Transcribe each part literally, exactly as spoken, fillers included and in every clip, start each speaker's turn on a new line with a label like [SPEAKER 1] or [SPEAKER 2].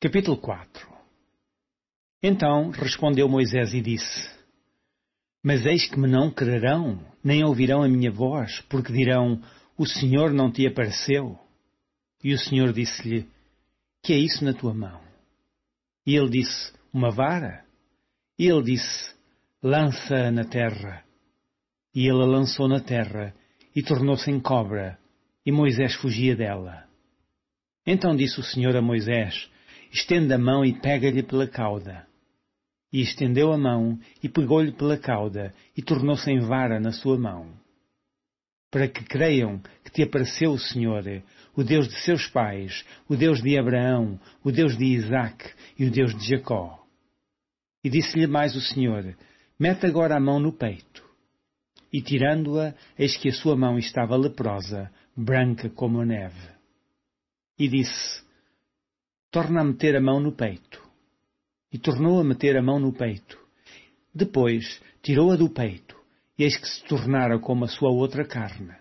[SPEAKER 1] Capítulo quatro. Então respondeu Moisés e disse: Mas eis que me não crerão, nem ouvirão a minha voz, porque dirão: O Senhor não te apareceu. E o Senhor disse-lhe: Que é isso na tua mão? E ele disse: Uma vara. E ele disse: Lança-a na terra. E ele a lançou na terra, e tornou-se em cobra, e Moisés fugia dela. Então disse o Senhor a Moisés: Estende a mão e pega-lhe pela cauda. E estendeu a mão e pegou-lhe pela cauda, e tornou-se em vara na sua mão. Para que creiam que te apareceu o Senhor, o Deus de seus pais, o Deus de Abraão, o Deus de Isaque e o Deus de Jacó. E disse-lhe mais o Senhor: Mete agora a mão no peito. E tirando-a, eis que a sua mão estava leprosa, branca como a neve. E disse: Torna a meter a mão no peito. E tornou a meter a mão no peito. Depois tirou-a do peito, e eis que se tornara como a sua outra carne.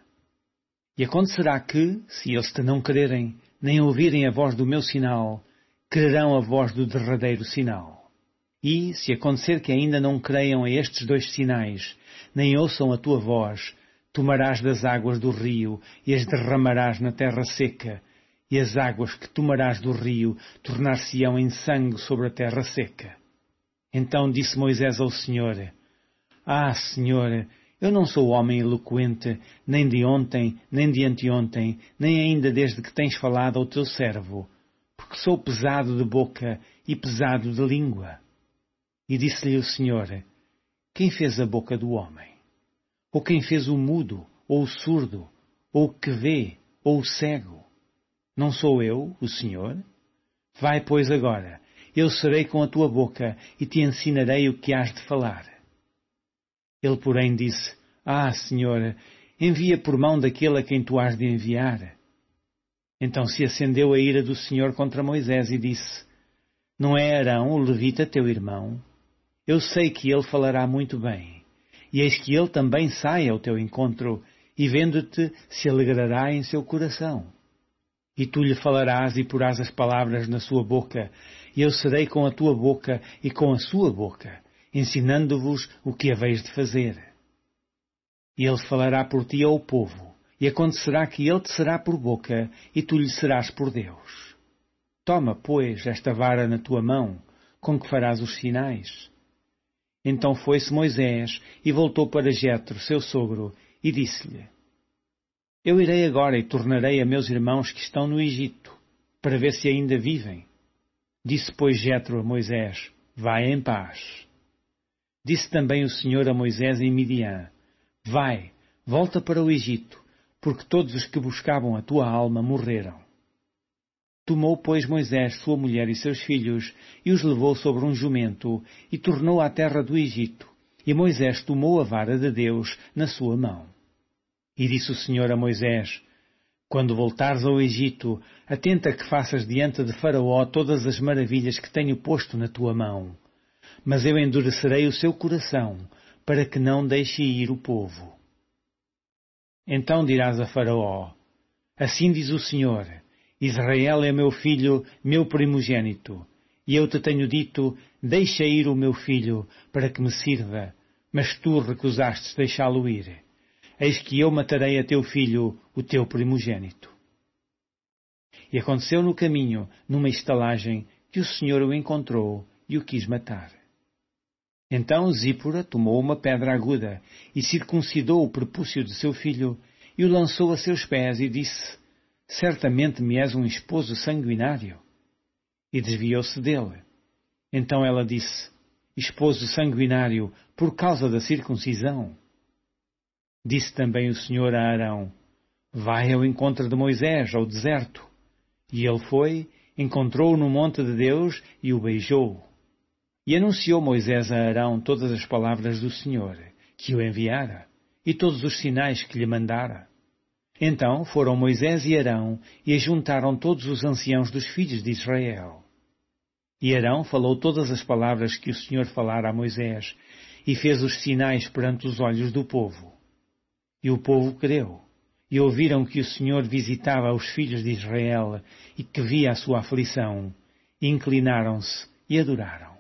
[SPEAKER 1] E acontecerá que, se eles te não crerem, nem ouvirem a voz do meu sinal, crerão a voz do derradeiro sinal. E, se acontecer que ainda não creiam a estes dois sinais, nem ouçam a tua voz, tomarás das águas do rio e as derramarás na terra seca, e as águas que tomarás do rio tornar-se-ão em sangue sobre a terra seca. Então disse Moisés ao Senhor: Ah, Senhor, eu não sou homem eloquente, nem de ontem, nem de anteontem, nem ainda desde que tens falado ao teu servo, porque sou pesado de boca e pesado de língua. E disse-lhe o Senhor: Quem fez a boca do homem? Ou quem fez o mudo, ou o surdo, ou o que vê, ou o cego? Não sou eu, o Senhor? Vai, pois, agora, eu serei com a tua boca e te ensinarei o que hás de falar. Ele, porém, disse: Ah, Senhor, envia por mão daquele a quem tu hás de enviar. Então se acendeu a ira do Senhor contra Moisés e disse: Não é Arão, o levita, teu irmão? Eu sei que ele falará muito bem, e eis que ele também sai ao teu encontro, e vendo-te se alegrará em seu coração. E tu lhe falarás e porás as palavras na sua boca, e eu serei com a tua boca e com a sua boca, ensinando-vos o que haveis de fazer. E ele falará por ti ao povo, e acontecerá que ele te será por boca, e tu lhe serás por Deus. Toma, pois, esta vara na tua mão, com que farás os sinais. Então foi-se Moisés e voltou para Jetro, seu sogro, e disse-lhe: Eu irei agora e tornarei a meus irmãos que estão no Egito, para ver se ainda vivem. Disse, pois, Jetro a Moisés: Vai em paz. Disse também o Senhor a Moisés em Midian: Vai, volta para o Egito, porque todos os que buscavam a tua alma morreram. Tomou, pois, Moisés sua mulher e seus filhos, e os levou sobre um jumento, e tornou à terra do Egito, e Moisés tomou a vara de Deus na sua mão. E disse o Senhor a Moisés: Quando voltares ao Egito, atenta que faças diante de Faraó todas as maravilhas que tenho posto na tua mão. Mas eu endurecerei o seu coração, para que não deixe ir o povo. Então dirás a Faraó: Assim diz o Senhor: Israel é meu filho, meu primogênito. E eu te tenho dito: Deixa ir o meu filho, para que me sirva. Mas tu recusastes deixá-lo ir. Eis que eu matarei a teu filho, o teu primogênito. E aconteceu no caminho, numa estalagem, que o Senhor o encontrou e o quis matar. Então Zípora tomou uma pedra aguda e circuncidou o prepúcio de seu filho e o lançou a seus pés e disse: Certamente me és um esposo sanguinário. E desviou-se dele. Então ela disse: Esposo sanguinário, por causa da circuncisão. Disse também o Senhor a Arão: Vai ao encontro de Moisés ao deserto. E ele foi, encontrou-o no monte de Deus e o beijou. E anunciou Moisés a Arão todas as palavras do Senhor, que o enviara, e todos os sinais que lhe mandara. Então foram Moisés e Arão e ajuntaram todos os anciãos dos filhos de Israel. E Arão falou todas as palavras que o Senhor falara a Moisés, e fez os sinais perante os olhos do povo. E o povo creu, e ouviram que o Senhor visitava os filhos de Israel, e que via a sua aflição, inclinaram-se e adoraram.